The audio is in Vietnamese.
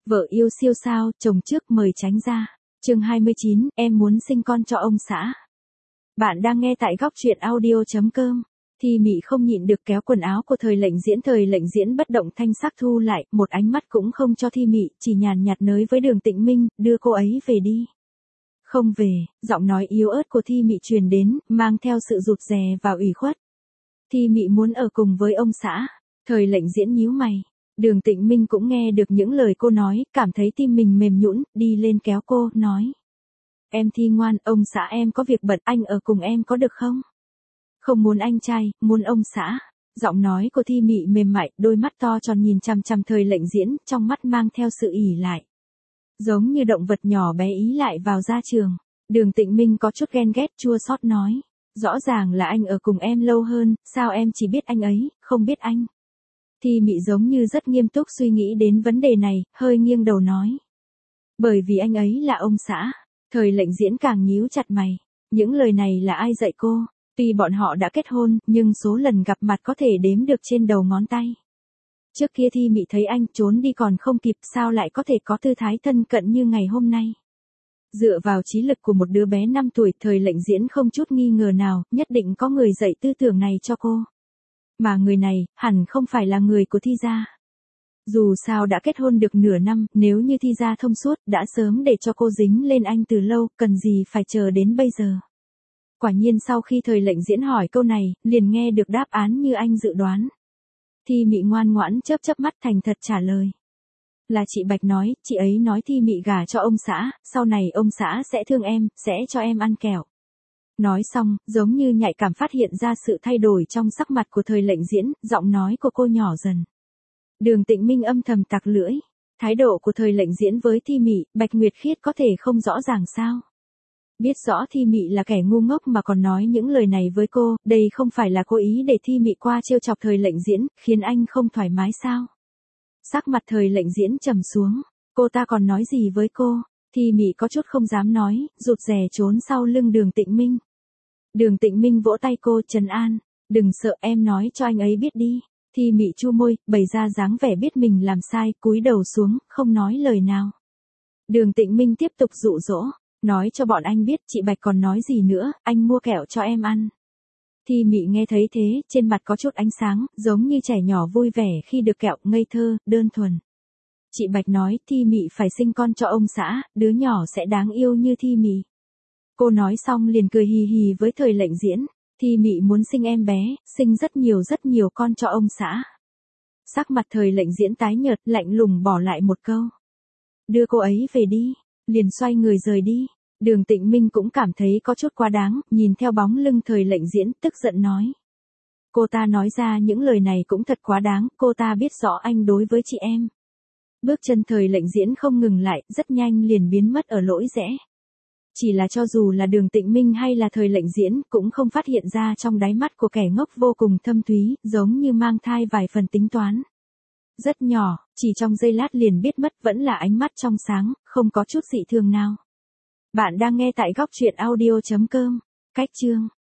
Vợ yêu siêu sao, chồng trước mời tránh ra. Chương 29, em muốn sinh con cho ông xã. Bạn đang nghe tại góc truyện audio.com. Thi Mị không nhịn được kéo quần áo của Thời Lệnh Diễn bất động thanh sắc thu lại, một ánh mắt cũng không cho Thi Mị, chỉ nhàn nhạt nới với Đường Tịnh Minh, đưa cô ấy về đi. Không về, giọng nói yếu ớt của Thi Mị truyền đến, mang theo sự rụt rè và ủy khuất. Thi Mị muốn ở cùng với ông xã. Thời Lệnh Diễn nhíu mày. Đường Tịnh Minh cũng nghe được những lời cô nói, cảm thấy tim mình mềm nhũn, đi lên kéo cô, nói. Em Thi ngoan, ông xã em có việc bận, anh ở cùng em có được không? Không muốn anh trai, muốn ông xã. Giọng nói của Thi Mị mềm mại, đôi mắt to tròn nhìn chằm chằm Thời Lệnh Diễn, trong mắt mang theo sự ỉ lại. Giống như động vật nhỏ bé ý lại vào gia trường. Đường Tịnh Minh có chút ghen ghét chua xót nói. Rõ ràng là anh ở cùng em lâu hơn, sao em chỉ biết anh ấy, không biết anh? Thi Mị giống như rất nghiêm túc suy nghĩ đến vấn đề này, hơi nghiêng đầu nói. Bởi vì anh ấy là ông xã. Thời Lệnh Diễn càng nhíu chặt mày. Những lời này là ai dạy cô? Tuy bọn họ đã kết hôn, nhưng số lần gặp mặt có thể đếm được trên đầu ngón tay. Trước kia Thi Mị thấy anh trốn đi còn không kịp, sao lại có thể có tư thái thân cận như ngày hôm nay. Dựa vào trí lực của một đứa bé 5 tuổi, Thời Lệnh Diễn không chút nghi ngờ nào, nhất định có người dạy tư tưởng này cho cô. Mà người này, hẳn không phải là người của Thi gia. Dù sao đã kết hôn được nửa năm, nếu như Thi gia thông suốt, đã sớm để cho cô dính lên anh từ lâu, cần gì phải chờ đến bây giờ. Quả nhiên sau khi Thời Lệnh Diễn hỏi câu này, liền nghe được đáp án như anh dự đoán. Thi Mị ngoan ngoãn chớp chớp mắt thành thật trả lời. Là chị Bạch nói, chị ấy nói Thi Mị gả cho ông xã, sau này ông xã sẽ thương em, sẽ cho em ăn kẹo. Nói xong, giống như nhạy cảm phát hiện ra sự thay đổi trong sắc mặt của Thời Lệnh Diễn, giọng nói của cô nhỏ dần. Đường Tịnh Minh âm thầm tặc lưỡi. Thái độ của Thời Lệnh Diễn với Thi Mị, Bạch Nguyệt Khiết có thể không rõ ràng sao? Biết rõ Thi Mị là kẻ ngu ngốc mà còn nói những lời này với cô, đây không phải là cố ý để Thi Mị qua trêu chọc Thời Lệnh Diễn, khiến anh không thoải mái sao? Sắc mặt Thời Lệnh Diễn trầm xuống, cô ta còn nói gì với cô? Thi Mị có chút không dám nói, rụt rè trốn sau lưng Đường Tịnh Minh. Đường Tịnh Minh vỗ tay cô trấn an, đừng sợ, em nói cho anh ấy biết đi. Thi Mị chu môi, bày ra dáng vẻ biết mình làm sai, cúi đầu xuống, không nói lời nào. Đường Tịnh Minh tiếp tục dụ dỗ, nói cho bọn anh biết, chị Bạch còn nói gì nữa, anh mua kẹo cho em ăn. Thi Mị nghe thấy thế, trên mặt có chút ánh sáng, giống như trẻ nhỏ vui vẻ khi được kẹo, ngây thơ, đơn thuần. Chị Bạch nói, Thi Mị phải sinh con cho ông xã, đứa nhỏ sẽ đáng yêu như Thi Mị. Cô nói xong liền cười hì hì với Thời Lệnh Diễn. Thi Mị muốn sinh em bé, sinh rất nhiều con cho ông xã. Sắc mặt Thời Lệnh Diễn tái nhợt, lạnh lùng bỏ lại một câu. Đưa cô ấy về đi, liền xoay người rời đi. Đường Tịnh Minh cũng cảm thấy có chút quá đáng, nhìn theo bóng lưng Thời Lệnh Diễn, tức giận nói. Cô ta nói ra những lời này cũng thật quá đáng, cô ta biết rõ anh đối với chị em. Bước chân Thời Lệnh Diễn không ngừng lại, rất nhanh liền biến mất ở lỗi rẽ. Chỉ là cho dù là Đường Tịnh Minh hay là Thời Lệnh Diễn, cũng không phát hiện ra trong đáy mắt của kẻ ngốc vô cùng thâm thúy, giống như mang thai vài phần tính toán. Rất nhỏ, chỉ trong giây lát liền biết mất, vẫn là ánh mắt trong sáng, không có chút dị thường nào. Bạn đang nghe tại góc truyện audio.com. Cách chương